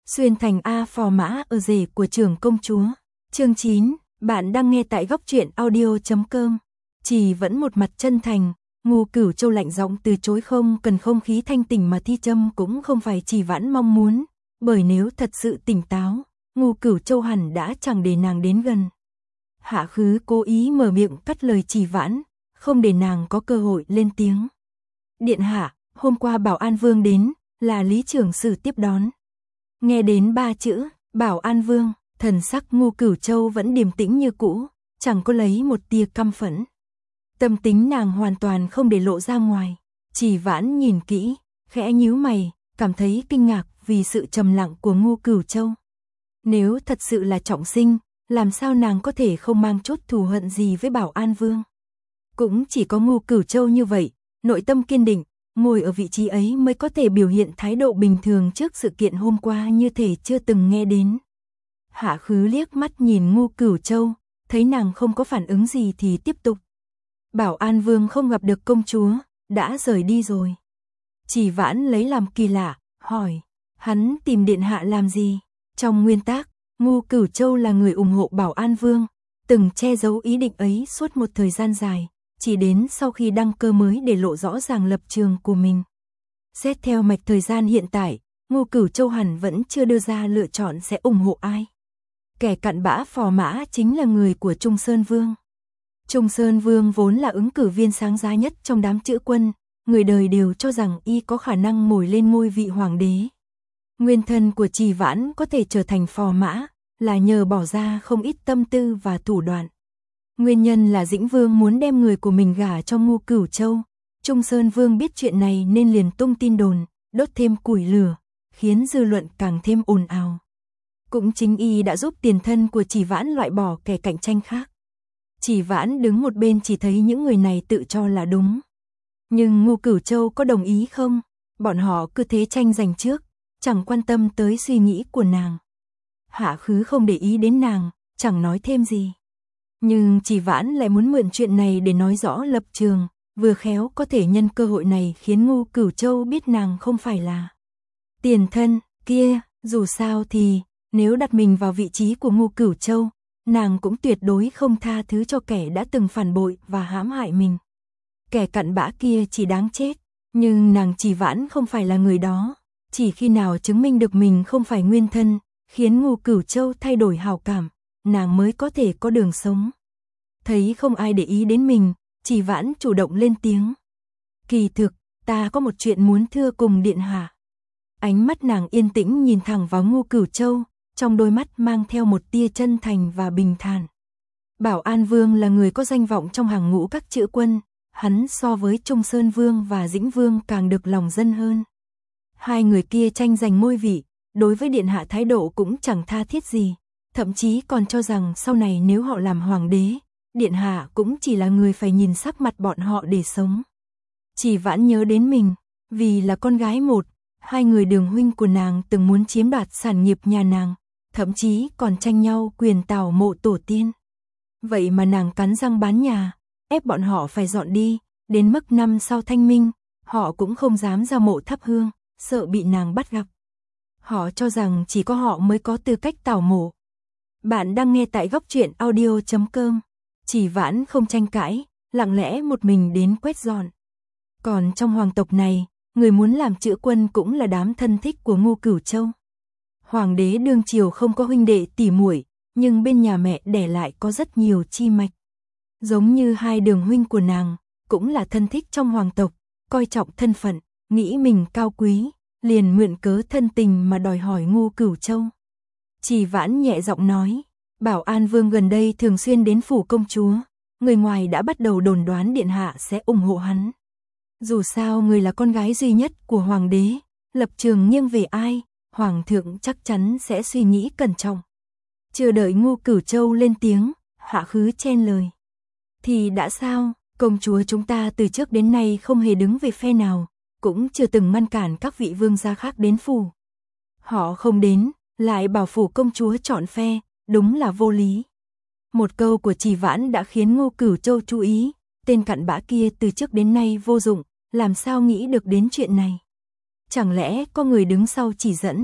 Xuyên thành A phò mã ở rể của trưởng công chúa. Chương 9, bạn đang nghe tại góc truyện audio.com. Chỉ vẫn một mặt chân thành, Ngô Cửu Châu lạnh giọng từ chối, không cần không khí thanh tỉnh mà thi châm cũng không phải Chỉ Vãn mong muốn, bởi nếu thật sự tỉnh táo, Ngô Cửu Châu hẳn đã chẳng để nàng đến gần. Hạ Khứ cố ý mở miệng cắt lời Chỉ Vãn, không để nàng có cơ hội lên tiếng. Điện hạ, hôm qua Bảo An Vương đến, là Lý trưởng sử tiếp đón. Nghe đến ba chữ, Bảo An Vương, thần sắc Ngô Cửu Châu vẫn điềm tĩnh như cũ, chẳng có lấy một tia căm phẫn. Tâm tính nàng hoàn toàn không để lộ ra ngoài. Chỉ Vãn nhìn kỹ, khẽ nhíu mày, cảm thấy kinh ngạc vì sự trầm lặng của Ngô Cửu Châu. Nếu thật sự là trọng sinh, làm sao nàng có thể không mang chút thù hận gì với Bảo An Vương? Cũng chỉ có Ngô Cửu Châu như vậy, nội tâm kiên định, ngồi ở vị trí ấy mới có thể biểu hiện thái độ bình thường trước sự kiện hôm qua như thể chưa từng nghe đến. Hạ Khứ liếc mắt nhìn Ngô Cửu Châu, thấy nàng không có phản ứng gì thì tiếp tục. Bảo An Vương không gặp được công chúa, đã rời đi rồi. Chỉ Vãn lấy làm kỳ lạ, hỏi, hắn tìm điện hạ làm gì? Trong nguyên tắc, Ngô Cửu Châu là người ủng hộ Bảo An Vương, từng che giấu ý định ấy suốt một thời gian dài, chỉ đến sau khi đăng cơ mới để lộ rõ ràng lập trường của mình. Xét theo mạch thời gian hiện tại, Ngô Cửu Châu hẳn vẫn chưa đưa ra lựa chọn sẽ ủng hộ ai. Kẻ cặn bã phò mã chính là người của Trung Sơn Vương. Trung Sơn Vương vốn là ứng cử viên sáng giá nhất trong đám chữ quân, người đời đều cho rằng y có khả năng ngồi lên ngôi vị hoàng đế. Nguyên thân của Chỉ Vãn có thể trở thành phò mã, là nhờ bỏ ra không ít tâm tư và thủ đoạn. Nguyên nhân là Dĩnh Vương muốn đem người của mình gả cho Ngô Cửu Châu. Trung Sơn Vương biết chuyện này nên liền tung tin đồn, đốt thêm củi lửa, khiến dư luận càng thêm ồn ào. Cũng chính y đã giúp tiền thân của Chỉ Vãn loại bỏ kẻ cạnh tranh khác. Chỉ Vãn đứng một bên chỉ thấy những người này tự cho là đúng. Nhưng Ngô Cửu Châu có đồng ý không? Bọn họ cứ thế tranh giành trước, chẳng quan tâm tới suy nghĩ của nàng. Hạ Khứ không để ý đến nàng, chẳng nói thêm gì. Nhưng Chỉ Vãn lại muốn mượn chuyện này để nói rõ lập trường, vừa khéo có thể nhân cơ hội này khiến Ngô Cửu Châu biết nàng không phải là tiền thân kia. Dù sao thì, nếu đặt mình vào vị trí của Ngô Cửu Châu, nàng cũng tuyệt đối không tha thứ cho kẻ đã từng phản bội và hãm hại mình. Kẻ cặn bã kia chỉ đáng chết, nhưng nàng Chỉ Vãn không phải là người đó. Chỉ khi nào chứng minh được mình không phải nguyên thân, khiến Ngô Cửu Châu thay đổi hảo cảm, nàng mới có thể có đường sống. Thấy không ai để ý đến mình, Chỉ Vãn chủ động lên tiếng. Kỳ thực, ta có một chuyện muốn thưa cùng điện hạ. Ánh mắt nàng yên tĩnh nhìn thẳng vào Ngô Cửu Châu, trong đôi mắt mang theo một tia chân thành và bình thản. Bảo An Vương là người có danh vọng trong hàng ngũ các chữ quân, hắn so với Trung Sơn Vương và Dĩnh Vương càng được lòng dân hơn. Hai người kia tranh giành ngôi vị, đối với điện hạ thái độ cũng chẳng tha thiết gì, thậm chí còn cho rằng sau này nếu họ làm hoàng đế, điện hạ cũng chỉ là người phải nhìn sắc mặt bọn họ để sống. Chỉ Vãn nhớ đến mình, vì là con gái một, hai người đường huynh của nàng từng muốn chiếm đoạt sản nghiệp nhà nàng, thậm chí còn tranh nhau quyền tảo mộ tổ tiên. Vậy mà nàng cắn răng bán nhà, ép bọn họ phải dọn đi, đến mức năm sau thanh minh, họ cũng không dám ra mộ thắp hương, sợ bị nàng bắt gặp. Họ cho rằng chỉ có họ mới có tư cách tảo mộ. Bạn đang nghe tại góc truyện audio.com. Chỉ Vãn không tranh cãi, lặng lẽ một mình đến quét dọn. Còn trong hoàng tộc này, người muốn làm chữ quân cũng là đám thân thích của Ngô Cửu Châu. Hoàng đế đương triều không có huynh đệ tỷ muội, nhưng bên nhà mẹ đẻ lại có rất nhiều chi mạch. Giống như hai đường huynh của nàng, cũng là thân thích trong hoàng tộc, coi trọng thân phận, nghĩ mình cao quý, liền mượn cớ thân tình mà đòi hỏi Ngô Cửu Châu. Chỉ Vãn nhẹ giọng nói, Bảo An Vương gần đây thường xuyên đến phủ công chúa, người ngoài đã bắt đầu đồn đoán điện hạ sẽ ủng hộ hắn. Dù sao người là con gái duy nhất của hoàng đế, lập trường nghiêng về ai, hoàng thượng chắc chắn sẽ suy nghĩ cẩn trọng. Chưa đợi Ngô Cửu Châu lên tiếng, Hạ Khứ chen lời. Thì đã sao, công chúa chúng ta từ trước đến nay không hề đứng về phe nào, cũng chưa từng ngăn cản các vị vương gia khác đến phủ. Họ không đến, lại bảo phủ công chúa chọn phe, đúng là vô lý. Một câu của Chỉ Vãn đã khiến Ngô Cửu Châu chú ý, tên cặn bã kia từ trước đến nay vô dụng, làm sao nghĩ được đến chuyện này. Chẳng lẽ có người đứng sau chỉ dẫn,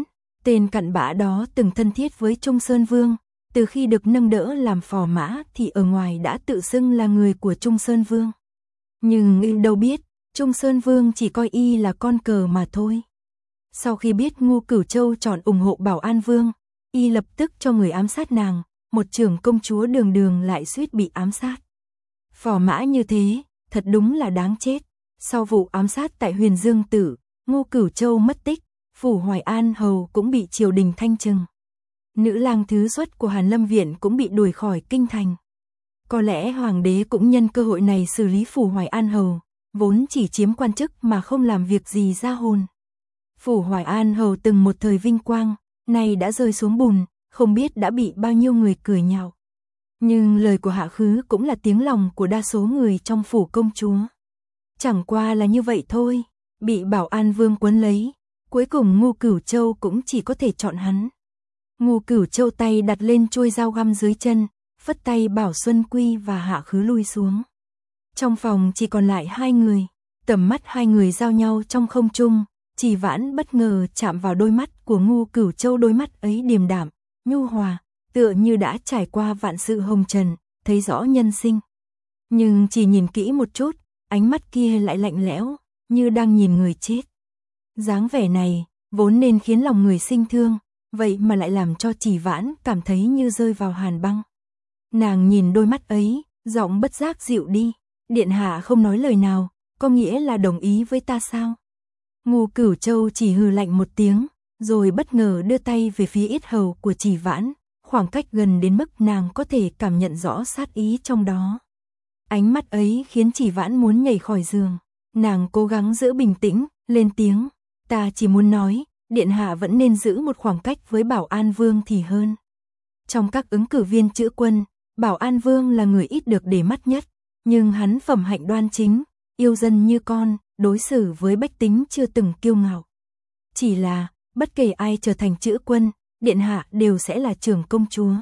Tên cặn bã đó từng thân thiết với Trung Sơn Vương, từ khi được nâng đỡ làm phò mã thì ở ngoài đã tự xưng là người của Trung Sơn Vương. Nhưng y đâu biết, Trung Sơn Vương chỉ coi y là con cờ mà thôi. Sau khi biết Ngô Cửu Châu chọn ủng hộ Bảo An Vương, y lập tức cho người ám sát nàng, một trưởng công chúa đường đường lại suýt bị ám sát. Phò mã như thế, thật đúng là đáng chết. Sau vụ ám sát tại Huyền Dương Tử, Ngô Cửu Châu mất tích, phủ Hoài An hầu cũng bị triều đình thanh trừng. Nữ lang thứ xuất của Hàn Lâm Viện cũng bị đuổi khỏi kinh thành. Có lẽ hoàng đế cũng nhân cơ hội này xử lý phủ Hoài An hầu, vốn chỉ chiếm quan chức mà không làm việc gì ra hồn. Phủ Hoài An hầu từng một thời vinh quang, nay đã rơi xuống bùn, không biết đã bị bao nhiêu người cười nhạo. Nhưng lời của Hạ Khứ cũng là tiếng lòng của đa số người trong phủ công chúa. Chẳng qua là như vậy thôi, bị Bảo An Vương quấn lấy, cuối cùng Ngô Cửu Châu cũng chỉ có thể chọn hắn. Ngô Cửu Châu tay đặt lên chuôi dao găm dưới chân, phất tay bảo Xuân Quy và Hạ Khứ lui xuống. Trong phòng chỉ còn lại hai người, tầm mắt hai người giao nhau trong không trung, Chỉ Vãn bất ngờ chạm vào đôi mắt của Ngô Cửu Châu, đôi mắt ấy điềm đạm, nhu hòa, tựa như đã trải qua vạn sự hồng trần, thấy rõ nhân sinh. Nhưng chỉ nhìn kỹ một chút, ánh mắt kia lại lạnh lẽo, như đang nhìn người chết. Dáng vẻ này, vốn nên khiến lòng người sinh thương, vậy mà lại làm cho Chỉ Vãn cảm thấy như rơi vào hàn băng. Nàng nhìn đôi mắt ấy, giọng bất giác dịu đi. Điện hạ không nói lời nào, có nghĩa là đồng ý với ta sao? Ngô Cửu Châu chỉ hừ lạnh một tiếng, rồi bất ngờ đưa tay về phía yết hầu của Chỉ Vãn, khoảng cách gần đến mức nàng có thể cảm nhận rõ sát ý trong đó. Ánh mắt ấy khiến Chỉ Vãn muốn nhảy khỏi giường. Nàng cố gắng giữ bình tĩnh, lên tiếng, ta chỉ muốn nói, điện hạ vẫn nên giữ một khoảng cách với Bảo An Vương thì hơn. Trong các ứng cử viên chữ quân, Bảo An Vương là người ít được để mắt nhất, nhưng hắn phẩm hạnh đoan chính, yêu dân như con, đối xử với bách tính chưa từng kiêu ngạo. Chỉ là, bất kể ai trở thành chữ quân, điện hạ đều sẽ là trưởng công chúa.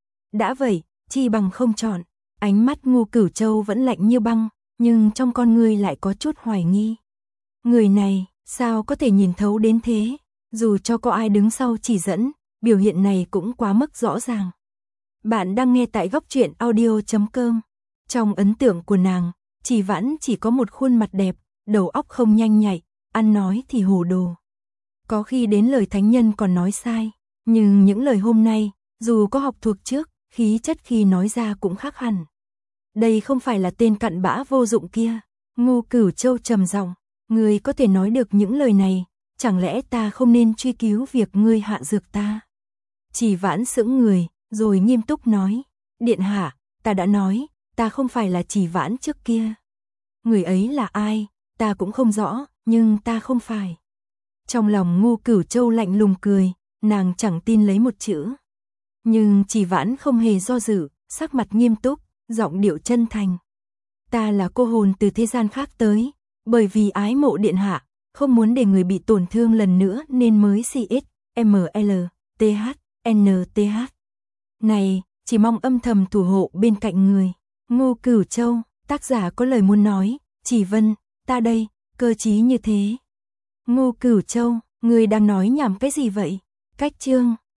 Đã vậy, chi bằng không chọn. Ánh mắt Ngô Cửu Châu vẫn lạnh như băng, nhưng trong con người lại có chút hoài nghi. Người này, sao có thể nhìn thấu đến thế? Dù cho có ai đứng sau chỉ dẫn, biểu hiện này cũng quá mức rõ ràng. Bạn đang nghe tại Góc Truyện Audio.com. Trong ấn tượng của nàng, Chỉ Vãn chỉ có một khuôn mặt đẹp, đầu óc không nhanh nhạy, ăn nói thì hồ đồ. Có khi đến lời thánh nhân còn nói sai, nhưng những lời hôm nay, dù có học thuộc trước, khí chất khi nói ra cũng khác hẳn. Đây không phải là tên cặn bã vô dụng kia. Ngô Cửu Châu trầm giọng, ngươi có thể nói được những lời này, chẳng lẽ ta không nên truy cứu việc ngươi hạ dược ta? Chỉ Vãn sững người, rồi nghiêm túc nói, điện hạ, ta đã nói, ta không phải là Chỉ Vãn trước kia. Người ấy là ai, ta cũng không rõ, nhưng ta không phải. Trong lòng Ngô Cửu Châu lạnh lùng cười, nàng chẳng tin lấy một chữ. Nhưng Chỉ Vãn không hề do dự, sắc mặt nghiêm túc, giọng điệu chân thành. Ta là cô hồn từ thế gian khác tới, bởi vì ái mộ điện hạ, không muốn để người bị tổn thương lần nữa nên mới CXMLTHNTH. Này, chỉ mong âm thầm thủ hộ bên cạnh người. Ngô Cửu Châu, tác giả có lời muốn nói, Chỉ Vân, ta đây, cơ trí như thế. Ngô Cửu Châu, người đang nói nhảm cái gì vậy? Cách chương